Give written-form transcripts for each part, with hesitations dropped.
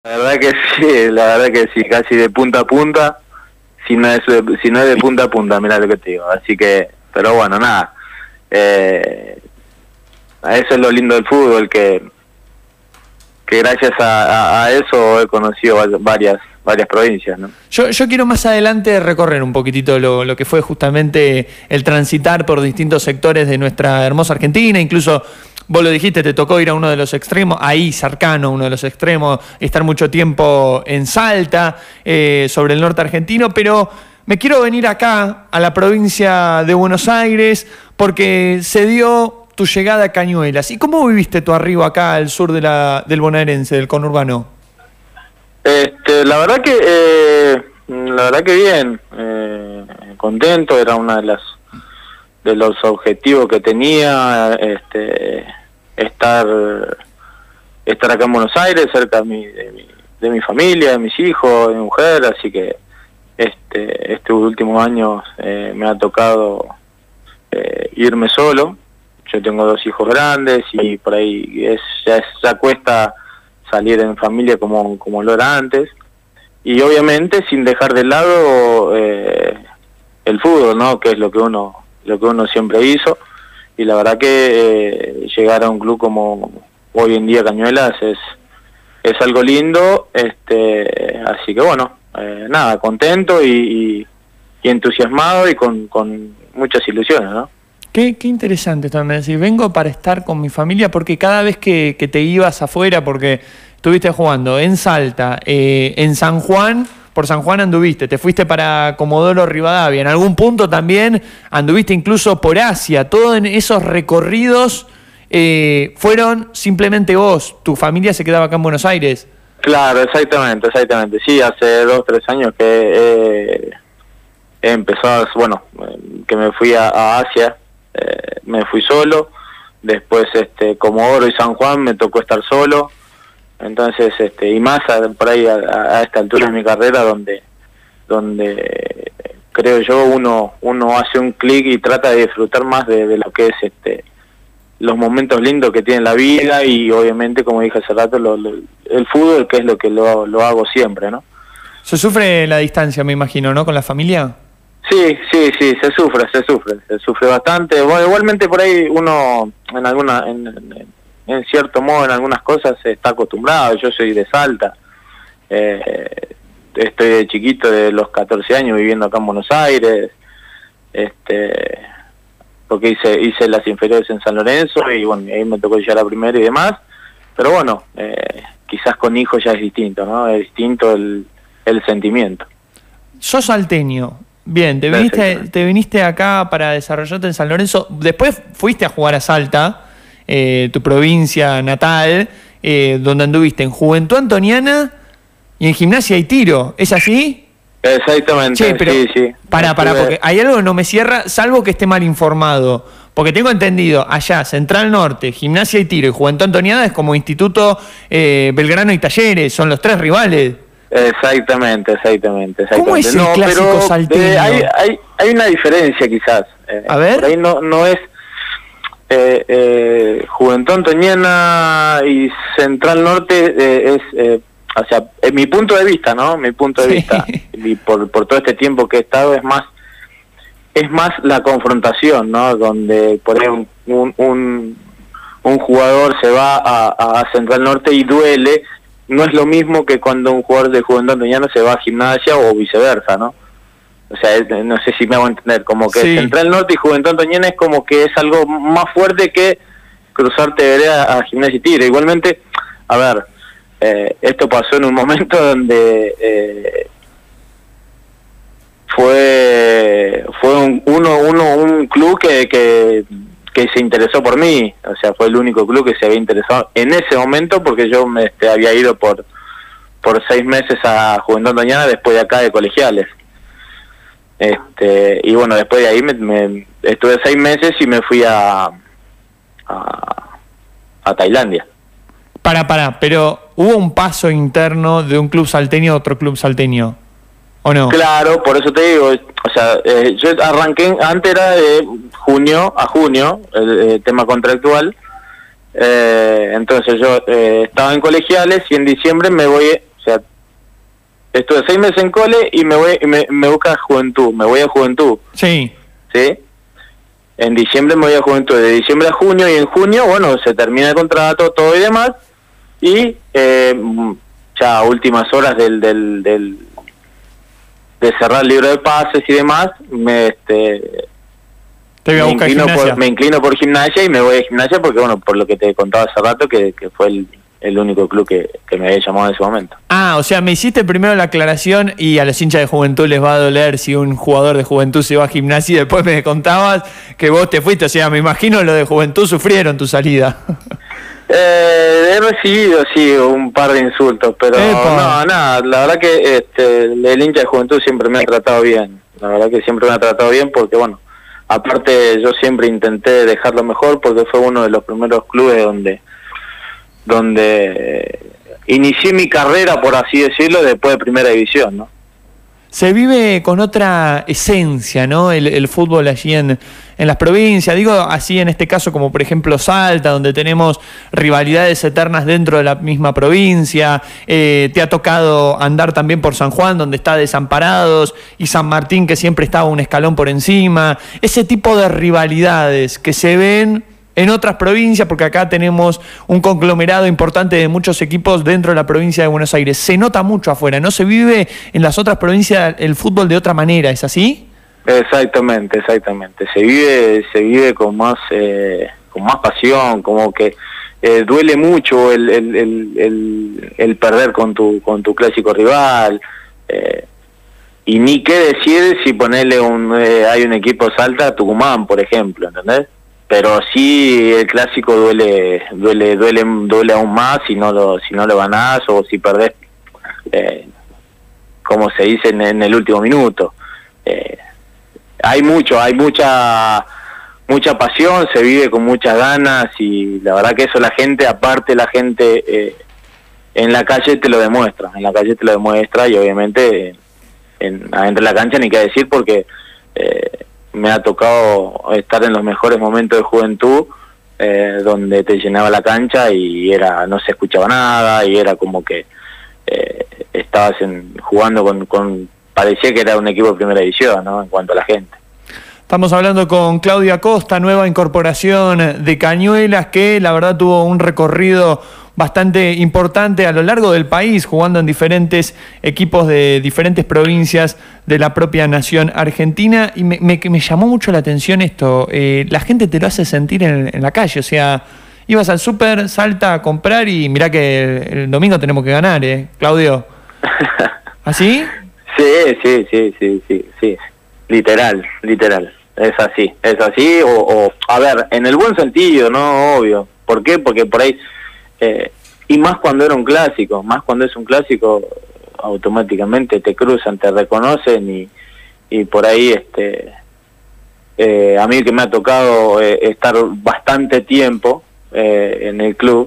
La verdad que sí, la verdad que sí, casi de punta a punta, si no es de punta a punta, mirá lo que te digo. Así que, pero bueno, nada, eso es lo lindo del fútbol, que gracias a eso he conocido varias provincias, ¿no? Yo quiero más adelante recorrer un poquitito lo que fue justamente el transitar por distintos sectores de nuestra hermosa Argentina. Incluso vos lo dijiste, te tocó ir a uno de los extremos, ahí cercano a uno de los extremos, estar mucho tiempo en Salta, sobre el norte argentino, pero me quiero venir acá, a la provincia de Buenos Aires, porque se dio tu llegada a Cañuelas. ¿Y cómo viviste tu arribo acá al sur del bonaerense, del conurbano? La verdad que bien, contento, era una de los objetivos que tenía, estar acá en Buenos Aires, cerca de mi familia, de mis hijos, de mi mujer, así que estos últimos años me ha tocado irme solo. Yo tengo 2 hijos grandes y por ahí ya cuesta salir en familia como lo era antes, y obviamente sin dejar de lado el fútbol, ¿no? Que es lo que uno siempre hizo, y la verdad que llegar a un club como hoy en día Cañuelas es algo lindo, así que bueno, nada, contento y entusiasmado y con muchas ilusiones, ¿no? Qué interesante también decir, vengo para estar con mi familia, porque cada vez que te ibas afuera, porque estuviste jugando en Salta, en San Juan, por San Juan anduviste, te fuiste para Comodoro Rivadavia, en algún punto también anduviste incluso por Asia, todos en esos recorridos fueron simplemente vos, tu familia se quedaba acá en Buenos Aires. Claro, exactamente, sí, hace 2 o 3 años que he empezado, bueno, que me fui a Asia. Me fui solo, después Comodoro y San Juan me tocó estar solo, entonces y más por ahí a esta altura de mi carrera donde creo yo uno hace un clic y trata de disfrutar más de lo que es los momentos lindos que tiene la vida, y obviamente, como dije hace rato, el fútbol, que es lo que lo hago siempre, ¿no? Se sufre la distancia, me imagino, ¿no? Con la familia. Sí, se sufre bastante. Bueno, igualmente por ahí uno en cierto modo en algunas cosas está acostumbrado. Yo soy de Salta, estoy de chiquito, de los 14 años viviendo acá en Buenos Aires, porque hice las inferiores en San Lorenzo, y bueno, ahí me tocó llegar a primera y demás, pero bueno, quizás con hijos ya es distinto, ¿no? Es distinto el sentimiento. Sos salteño. Bien, te viniste acá para desarrollarte en San Lorenzo. Después fuiste a jugar a Salta, tu provincia natal, donde anduviste en Juventud Antoniana y en Gimnasia y Tiro. ¿Es así? Exactamente, che, pero sí. Pará, porque hay algo que no me cierra, salvo que esté mal informado. Porque tengo entendido, allá, Central Norte, Gimnasia y Tiro y Juventud Antoniana es como Instituto Belgrano y Talleres, son los 3 rivales. Exactamente. ¿Cómo es el clásico salteño? Hay una diferencia quizás. A ver. Por ahí no es Juventud Antoniana y Central Norte, o sea, en mi punto de vista, ¿no? Mi punto de vista, y por todo este tiempo que he estado, es más la confrontación, ¿no? Donde por ahí un jugador se va a Central Norte y duele. No es lo mismo que cuando un jugador de Juventud Antoniana se va a Gimnasia o viceversa, ¿no? O sea, no sé si me hago entender, como que sí. Central Norte y Juventud Antoniana es como que es algo más fuerte que cruzarte de vereda a Gimnasia y Tiro. Igualmente, a ver, esto pasó en un momento donde fue un club que se interesó por mí, o sea, fue el único club que se había interesado en ese momento, porque yo me había ido por 6 meses a Juventud Antoniana después de acá de colegiales, y bueno, después de ahí me estuve 6 meses y me fui a Tailandia. Pero ¿hubo un paso interno de un club salteño a otro club salteño, o no? Claro, por eso te digo, o sea, yo arranqué, antes era de junio a junio, el tema contractual, entonces yo estaba en colegiales y en diciembre me voy O sea, estuve 6 meses en cole y me busca Juventud, me voy a Juventud. Sí. ¿Sí? En diciembre me voy a Juventud, de diciembre a junio, y en junio, bueno, se termina el contrato, todo y demás, y ya a últimas horas de cerrar el libro de pases y demás, me inclino por Gimnasia y me voy a Gimnasia porque, bueno, por lo que te contaba hace rato, que fue el único club que me había llamado en ese momento. Ah, o sea, me hiciste primero la aclaración y a los hinchas de Juventud les va a doler si un jugador de Juventud se va a Gimnasia y después me contabas que vos te fuiste. O sea, me imagino los de Juventud sufrieron tu salida. He recibido, sí, un par de insultos, pero no, nada, la verdad que el hincha de Juventud siempre me ha tratado bien. La verdad que siempre me ha tratado bien porque, bueno, aparte yo siempre intenté dejarlo mejor porque fue uno de los primeros clubes donde inicié mi carrera, por así decirlo, después de Primera División, ¿no? Se vive con otra esencia, ¿no? El fútbol allí en las provincias, digo así en este caso como por ejemplo Salta, donde tenemos rivalidades eternas dentro de la misma provincia. Te ha tocado andar también por San Juan, donde está Desamparados, y San Martín, que siempre estaba un escalón por encima. Ese tipo de rivalidades que se ven en otras provincias, porque acá tenemos un conglomerado importante de muchos equipos dentro de la provincia de Buenos Aires. Se nota mucho afuera, no se vive en las otras provincias el fútbol de otra manera, ¿es así? Exactamente. Se vive con más pasión, como que duele mucho el perder con tu clásico rival. Y ni qué decir si ponerle hay un equipo Salta, Tucumán, por ejemplo, ¿entendés? Pero sí, el clásico duele aún más si no lo ganás o si perdés, como se dice en el último minuto. Hay mucha pasión, se vive con muchas ganas, y la verdad que eso la gente en la calle te lo demuestra, y obviamente adentro de la cancha ni qué decir, porque me ha tocado estar en los mejores momentos de Juventud, donde te llenaba la cancha y no se escuchaba nada, y era como que estabas jugando con parecía que era un equipo de Primera División, ¿no? En cuanto a la gente. Estamos hablando con Claudio Acosta, nueva incorporación de Cañuelas, que la verdad tuvo un recorrido bastante importante a lo largo del país, jugando en diferentes equipos de diferentes provincias de la propia nación argentina. Y me llamó mucho la atención esto, la gente te lo hace sentir en la calle, o sea, ibas al súper, Salta a comprar y mirá que el domingo tenemos que ganar, Claudio. ¿Así? Sí, literal, es así, a ver, en el buen sentido, ¿no? Obvio. ¿Por qué? Porque por ahí, y más cuando es un clásico, automáticamente te cruzan, te reconocen, y por ahí, a mí que me ha tocado estar bastante tiempo en el club,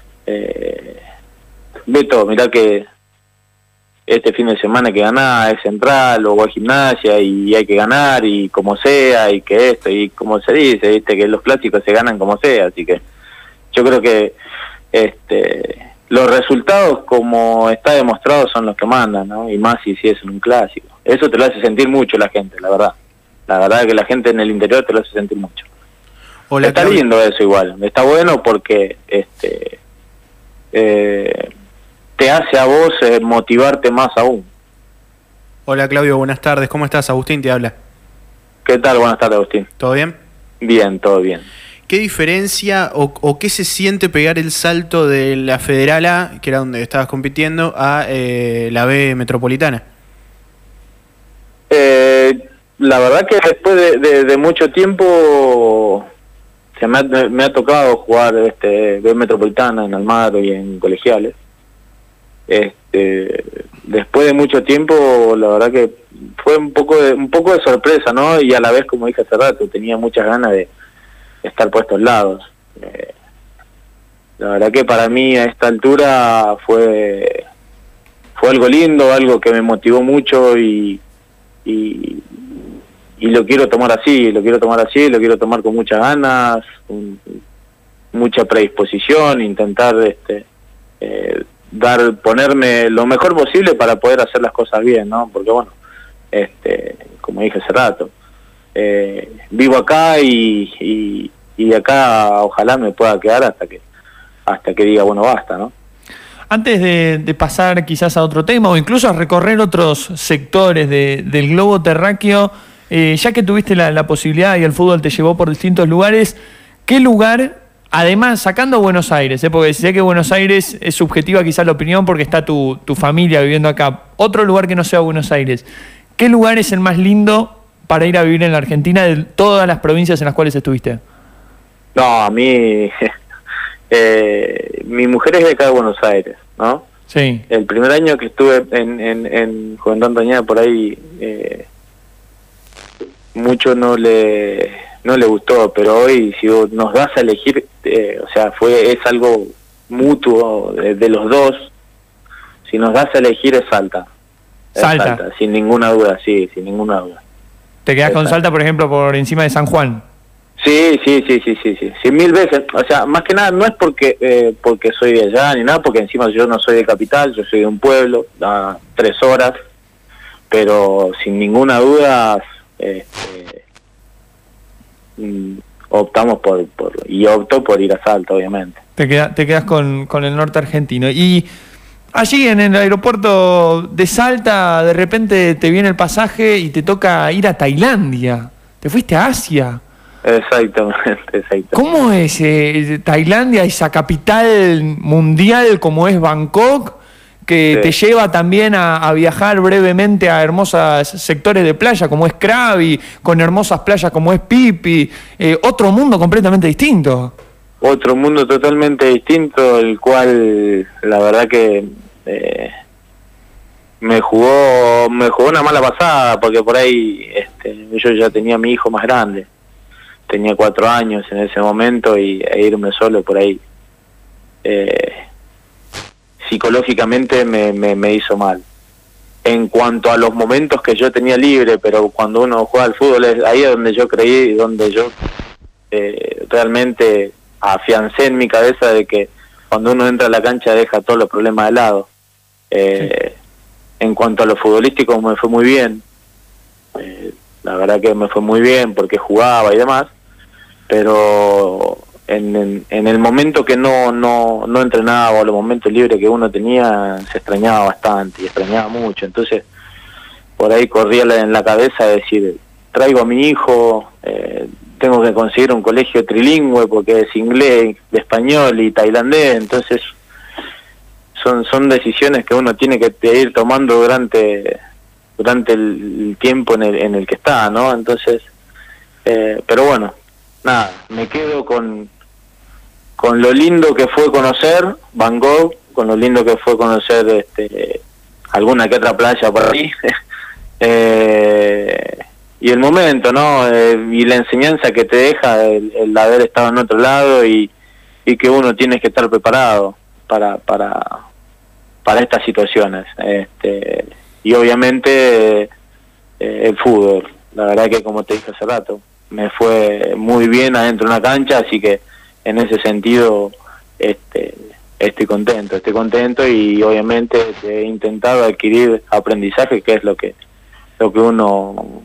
Beto, mirá que este fin de semana hay que ganar, es Central o Gimnasia, y hay que ganar, y como sea, y que esto, y como se dice, viste que los clásicos se ganan como sea, así que yo creo que los resultados, como está demostrado, son los que mandan, ¿no? Y más si es un clásico. Eso te lo hace sentir mucho la gente, la verdad que la gente en el interior te lo hace sentir mucho. Hola, está lindo eso igual, está bueno porque te hace a vos motivarte más aún. Hola Claudio, buenas tardes, ¿cómo estás? Agustín te habla. ¿Qué tal? Buenas tardes, Agustín. ¿Todo bien? Bien, todo bien. ¿Qué diferencia o qué se siente pegar el salto de la Federal A, que era donde estabas compitiendo, a la B Metropolitana? La verdad que después de mucho tiempo me ha tocado jugar B Metropolitana en Almagro y en Colegiales. Después de mucho tiempo, la verdad que fue un poco de sorpresa, ¿no? Y a la vez, como dije hace rato, tenía muchas ganas de estar por estos lados. La verdad que para mí a esta altura fue algo lindo, algo que me motivó mucho, y lo quiero tomar así, lo quiero tomar con muchas ganas, con mucha predisposición, intentar ponerme lo mejor posible para poder hacer las cosas bien, ¿no? Porque bueno, como dije hace rato, vivo acá y acá ojalá me pueda quedar hasta que diga, bueno, basta, ¿no? Antes de pasar quizás a otro tema o incluso a recorrer otros sectores del globo terráqueo, ya que tuviste la posibilidad y el fútbol te llevó por distintos lugares, ¿qué lugar, además sacando Buenos Aires, porque sé que Buenos Aires es subjetiva quizás la opinión porque está tu familia viviendo acá, otro lugar que no sea Buenos Aires, ¿qué lugar es el más lindo para ir a vivir en la Argentina de todas las provincias en las cuales estuviste? No, a mí... mi mujer es de acá de Buenos Aires, ¿no? Sí. El primer año que estuve en Juventud Antoñana por ahí, mucho no le gustó, pero hoy si nos das a elegir, o sea, es algo mutuo de los dos. Si nos das a elegir es Salta. Salta, sin ninguna duda, sí, sin ninguna duda. ¿Te quedás con Salta, por ejemplo, por encima de San Juan? Sí, 1000 veces. O sea, más que nada no es porque soy de allá ni nada, porque encima yo no soy de capital, yo soy de un pueblo, a 3 horas, pero sin ninguna duda optamos opto por ir a Salta, obviamente. Te quedás con el norte argentino. Y allí en el aeropuerto de Salta, de repente te viene el pasaje y te toca ir a Tailandia. Te fuiste a Asia. Exactamente. ¿Cómo es Tailandia, esa capital mundial como es Bangkok, que te lleva también a viajar brevemente a hermosos sectores de playa como es Krabi, con hermosas playas como es Phi Phi, otro mundo completamente distinto? Otro mundo totalmente distinto, el cual la verdad que me jugó una mala pasada, porque por ahí yo ya tenía a mi hijo más grande. Tenía 4 años en ese momento e irme solo por ahí psicológicamente me hizo mal. En cuanto a los momentos que yo tenía libre, pero cuando uno juega al fútbol, ahí es donde yo creí, donde yo realmente afiancé en mi cabeza de que cuando uno entra a la cancha deja todos los problemas de lado. En cuanto a lo futbolístico me fue muy bien. La verdad que me fue muy bien porque jugaba y demás, pero en el momento que no entrenaba o los momentos libres que uno tenía se extrañaba bastante y extrañaba mucho. Entonces por ahí corría en la cabeza de decir, traigo a mi hijo, tengo que conseguir un colegio trilingüe porque es inglés, español y tailandés. Entonces son decisiones que uno tiene que ir tomando durante el tiempo en el que está, ¿no? Entonces, pero bueno, nada, me quedo con lo lindo que fue conocer Bangkok, con lo lindo que fue conocer alguna que otra playa por ahí, y el momento, ¿no? Y la enseñanza que te deja el haber estado en otro lado y que uno tiene que estar preparado para estas situaciones. Y obviamente el fútbol, la verdad que como te dije hace rato, me fue muy bien adentro de una cancha, así que en ese sentido estoy contento y obviamente he intentado adquirir aprendizaje, que es lo que uno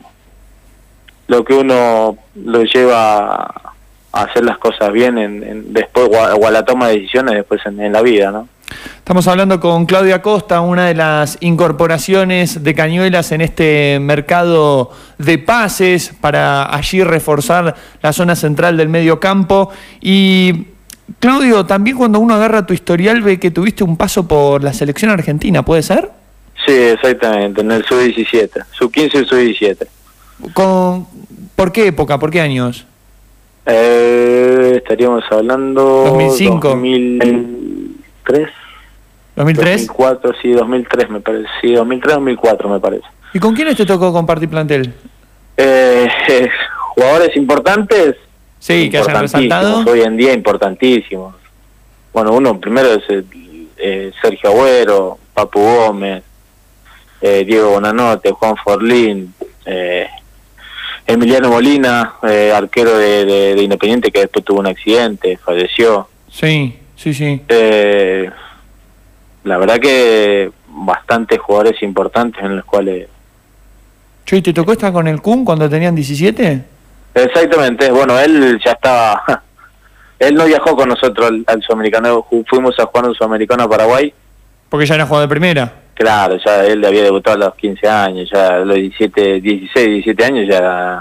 lo lleva a hacer las cosas bien después o a la toma de decisiones después en la vida, ¿no? Estamos hablando con Claudia Costa, una de las incorporaciones de Cañuelas en este mercado de pases para allí reforzar la zona central del medio campo. Y Claudio, también cuando uno agarra tu historial ve que tuviste un paso por la selección argentina, ¿puede ser? Sí, exactamente, en el sub-17, sub-15 y sub-17. ¿Por qué época? ¿Por qué años? Estaríamos hablando... 2005. 2003. 2003. 2004, sí, 2003 me parece. Sí, 2003, 2004 me parece. ¿Y con quiénes te tocó compartir plantel? Jugadores importantes. Sí, que hayan resaltado. Hoy en día importantísimos. Bueno, uno primero es Sergio Agüero, Papu Gómez, Diego Bonanote, Juan Forlín, Emiliano Molina, arquero de Independiente, que después tuvo un accidente, falleció. Sí. la verdad que bastantes jugadores importantes en los cuales... Che, ¿y te tocó estar con el Kun cuando tenían 17? Exactamente, bueno, él ya estaba... Él no viajó con nosotros al Sudamericano, fuimos a jugar un Sudamericano a Paraguay. Porque ya era jugador de primera. Claro, ya él había debutado a los 15 años, ya a los 16, 17 años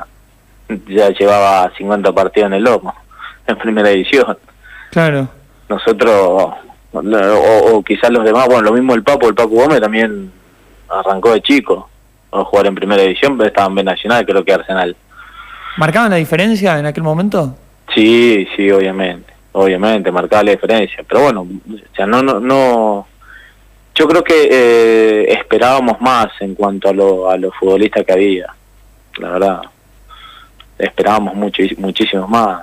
ya llevaba 50 partidos en el lomo, en primera división. Claro. Nosotros, o quizás los demás, bueno, lo mismo el Papu Gómez también arrancó de chico a jugar en primera división, pero estaba en B Nacional, creo que Arsenal. ¿Marcaban la diferencia en aquel momento? Sí, obviamente, marcaba la diferencia, pero bueno, o sea, no, yo creo que esperábamos más en cuanto a los futbolistas que había, la verdad, esperábamos muchísimos más,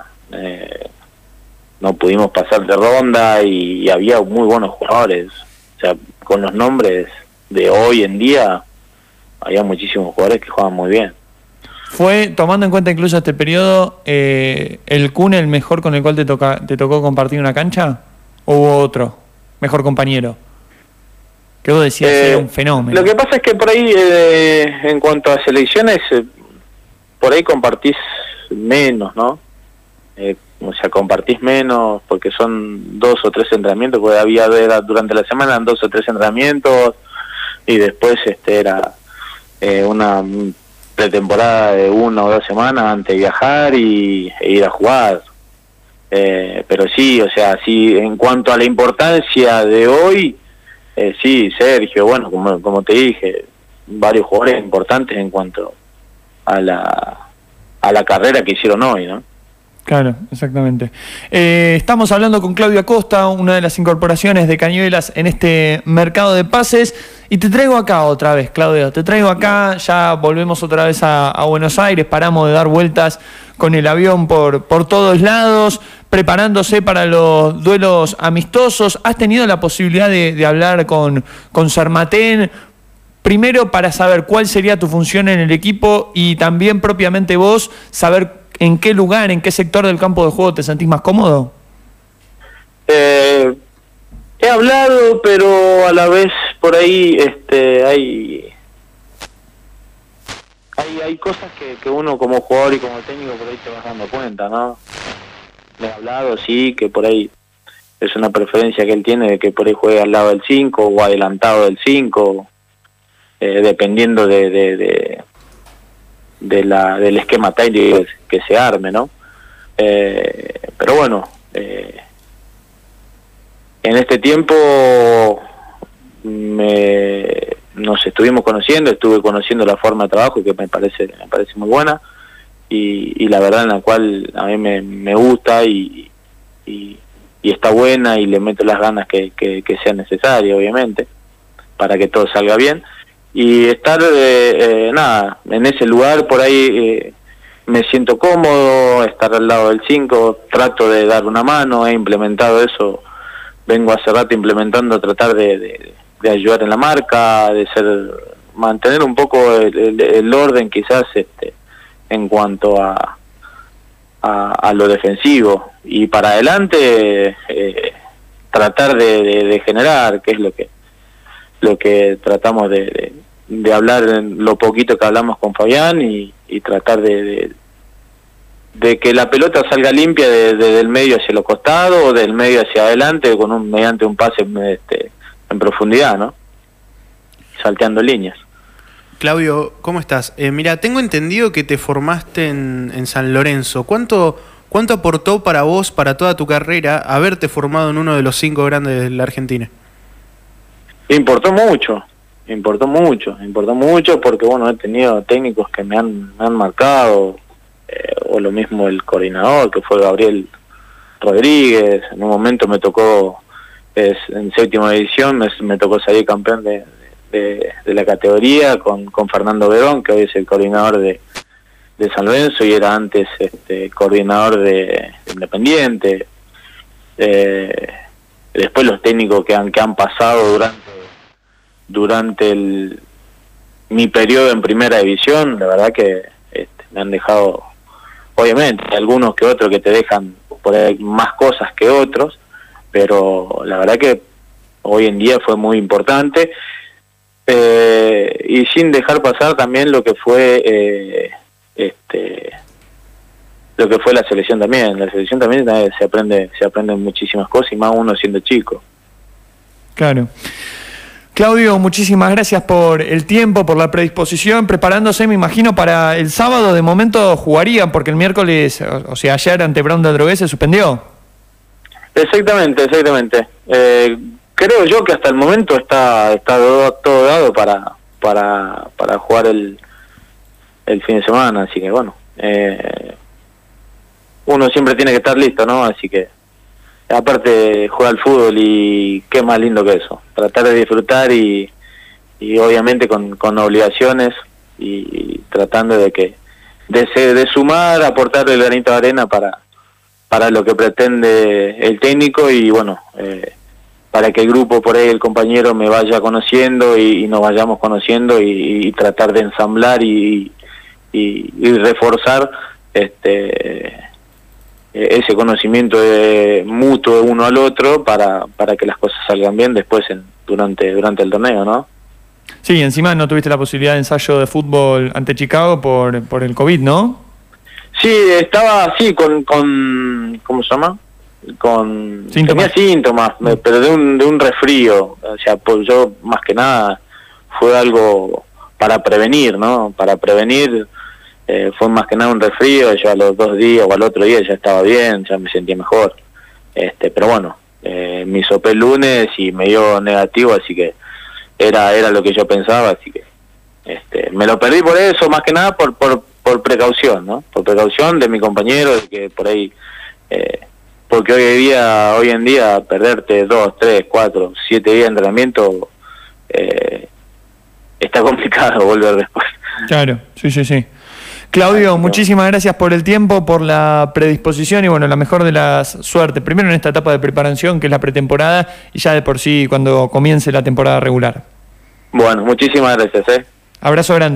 no pudimos pasar de ronda y había muy buenos jugadores, o sea, con los nombres de hoy en día, había muchísimos jugadores que jugaban muy bien. ¿Fue, tomando en cuenta incluso este periodo, el Kun el mejor con el cual te tocó compartir una cancha? ¿O hubo otro mejor compañero? Que vos decías era un fenómeno. Lo que pasa es que por ahí, en cuanto a selecciones, por ahí compartís menos, ¿no? O sea, compartís menos porque son 2 o 3 entrenamientos, porque durante la semana eran 2 o 3 entrenamientos y después era una pretemporada de 1 o 2 semanas antes de viajar e ir a jugar. Pero sí, o sea, sí, en cuanto a la importancia de hoy, sí, Sergio, bueno, como te dije, varios jugadores importantes en cuanto a la carrera que hicieron hoy, ¿no? Claro, exactamente. Estamos hablando con Claudio Acosta, una de las incorporaciones de Cañuelas en este mercado de pases. Y te traigo acá otra vez, Claudio. Te traigo acá, ya volvemos otra vez a Buenos Aires. Paramos de dar vueltas con el avión por todos lados, preparándose para los duelos amistosos. ¿Has tenido la posibilidad de hablar con Sermatén? Primero, para saber cuál sería tu función en el equipo y también propiamente vos, saber en qué lugar, en qué sector del campo de juego te sentís más cómodo. He hablado, pero a la vez por ahí hay cosas que uno como jugador y como técnico por ahí te vas dando cuenta, ¿no? Le he hablado, sí, que por ahí es una preferencia que él tiene de que por ahí juegue al lado del 5 o adelantado del 5, dependiendo del esquema táctico que se arme, ¿no? Pero bueno, en este tiempo nos estuvimos conociendo, estuve conociendo la forma de trabajo que me parece muy buena y la verdad en la cual a mí me gusta y está buena y le meto las ganas que sea necesario, obviamente, para que todo salga bien. Y estar, en ese lugar por ahí me siento cómodo, estar al lado del 5, trato de dar una mano, he implementado eso, vengo hace rato implementando, tratar de ayudar en la marca, mantener un poco el orden quizás en cuanto a lo defensivo, y para adelante tratar de generar, que es lo que tratamos de hablar en lo poquito que hablamos con Fabián y tratar de que la pelota salga limpia desde el medio hacia los costados o del medio hacia adelante mediante un pase en profundidad, ¿no? Salteando líneas. Claudio, ¿cómo estás? Mira, tengo entendido que te formaste en San Lorenzo. ¿Cuánto aportó para vos, para toda tu carrera, haberte formado en uno de los 5 grandes de la Argentina? Importó mucho porque bueno, he tenido técnicos que me han marcado, o lo mismo el coordinador que fue Gabriel Rodríguez. En un momento me tocó, en 7ª división, me tocó salir campeón de la categoría con Fernando Verón, que hoy es el coordinador de San Lorenzo y era antes coordinador de Independiente. Después los técnicos que han pasado durante mi periodo en primera división, la verdad que me han dejado, obviamente, algunos que otros que te dejan por ahí más cosas que otros, pero la verdad que hoy en día fue muy importante, y sin dejar pasar también lo que fue lo que fue la selección también. La selección también se aprenden muchísimas cosas, y más uno siendo chico. Claro. Claudio, muchísimas gracias por el tiempo, por la predisposición, preparándose, me imagino, para el sábado. De momento jugarían, porque el miércoles, o sea, ayer ante Brown de Adrogué se suspendió. Exactamente. Creo yo que hasta el momento está todo dado para jugar el fin de semana, así que bueno, uno siempre tiene que estar listo, ¿no? Así que, aparte, juega al fútbol, y qué más lindo que eso, tratar de disfrutar y obviamente con obligaciones, y tratando de sumar, aportar el granito de arena para lo que pretende el técnico, y bueno, para que el grupo, por ahí el compañero, me vaya conociendo y nos vayamos conociendo, y tratar de ensamblar y reforzar ese conocimiento mutuo de uno al otro para que las cosas salgan bien después durante el torneo, ¿no? Sí, encima no tuviste la posibilidad de ensayo de fútbol ante Chicago por el COVID, ¿no? Sí, estaba así con ¿cómo se llama? Síntomas. Tenía síntomas, pero de un resfrío. O sea, pues yo más que nada fue algo para prevenir, ¿no? Para prevenir. Fue más que nada un resfrío. Yo a los 2 días o al otro día ya estaba bien, ya me sentía mejor. Pero bueno, me hisopé el lunes y me dio negativo, así que era lo que yo pensaba, así que me lo perdí por eso, más que nada por precaución, ¿no? Por precaución de mi compañero, de que por ahí, porque hoy en día perderte 2, 3, 4, 7 días de entrenamiento, está complicado volver después. Claro, sí. Claudio, muchísimas gracias por el tiempo, por la predisposición, y bueno, la mejor de las suertes. Primero en esta etapa de preparación, que es la pretemporada, y ya de por sí cuando comience la temporada regular. Bueno, muchísimas gracias. Abrazo grande.